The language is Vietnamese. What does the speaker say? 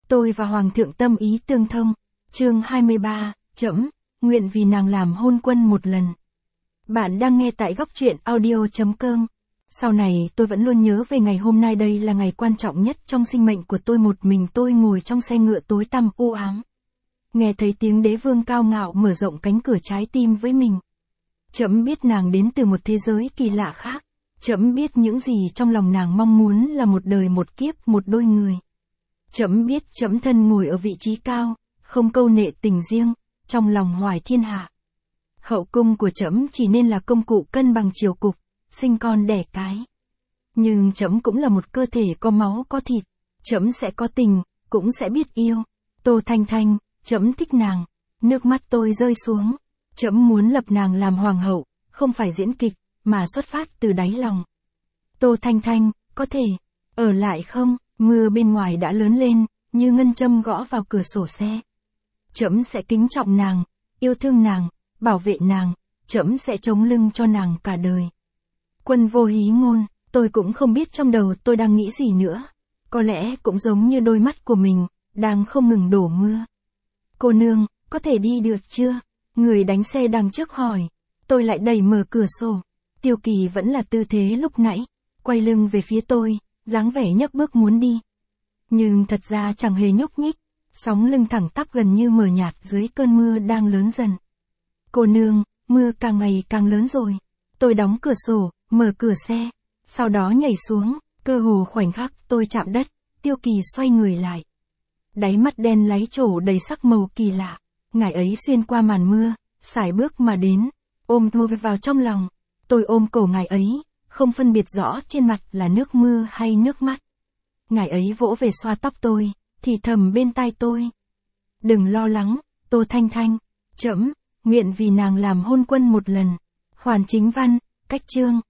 Tôi và Hoàng thượng tâm ý tương thông. Chương 23, trẫm nguyện vì nàng làm hôn quân một lần. Bạn đang nghe tại góc truyện audio.com. Sau này tôi vẫn luôn nhớ về ngày hôm nay, đây là ngày quan trọng nhất trong sinh mệnh của tôi. Một mình tôi ngồi trong xe ngựa tối tăm u ám. Nghe thấy tiếng đế vương cao ngạo mở rộng cánh cửa trái tim với mình. Trẫm biết nàng đến từ một thế giới kỳ lạ khác. Trẫm biết những gì trong lòng nàng mong muốn là một đời một kiếp một đôi người. Trẫm biết trẫm thân ngồi ở vị trí cao, không câu nệ tình riêng, trong lòng hoài thiên hạ. Hậu cung của trẫm chỉ nên là công cụ cân bằng triều cục, sinh con đẻ cái. Nhưng trẫm cũng là một cơ thể có máu có thịt, trẫm sẽ có tình, cũng sẽ biết yêu. Tô Thanh Thanh, trẫm thích nàng. Nước mắt tôi rơi xuống. Trẫm muốn lập nàng làm hoàng hậu, không phải diễn kịch, mà xuất phát từ đáy lòng. Tô Thanh Thanh, có thể ở lại không? Mưa bên ngoài đã lớn lên, như ngân châm gõ vào cửa sổ xe. Trẫm sẽ kính trọng nàng, yêu thương nàng, bảo vệ nàng, trẫm sẽ chống lưng cho nàng cả đời. Quân vô hí ngôn, tôi cũng không biết trong đầu tôi đang nghĩ gì nữa. Có lẽ cũng giống như đôi mắt của mình, đang không ngừng đổ mưa. Cô nương, có thể đi được chưa? Người đánh xe đằng trước hỏi. Tôi lại đẩy mở cửa sổ. Tiêu Kỳ vẫn là tư thế lúc nãy, quay lưng về phía tôi, dáng vẻ nhấc bước muốn đi. Nhưng thật ra chẳng hề nhúc nhích, sóng lưng thẳng tắp gần như mờ nhạt dưới cơn mưa đang lớn dần. Cô nương, mưa càng ngày càng lớn rồi. Tôi đóng cửa sổ, mở cửa xe, sau đó nhảy xuống, cơ hồ khoảnh khắc tôi chạm đất, Tiêu Kỳ xoay người lại. Đáy mắt đen láy trổ đầy sắc màu kỳ lạ, ngải ấy xuyên qua màn mưa, sải bước mà đến, ôm tôi vào trong lòng. Tôi ôm cổ ngải ấy, không phân biệt rõ trên mặt là nước mưa hay nước mắt. Ngải ấy vỗ về xoa tóc tôi, thì thầm bên tai tôi. Đừng lo lắng, Tô Thanh Thanh, trẫm nguyện vì nàng làm hôn quân một lần. Hoàn chính văn, cách chương.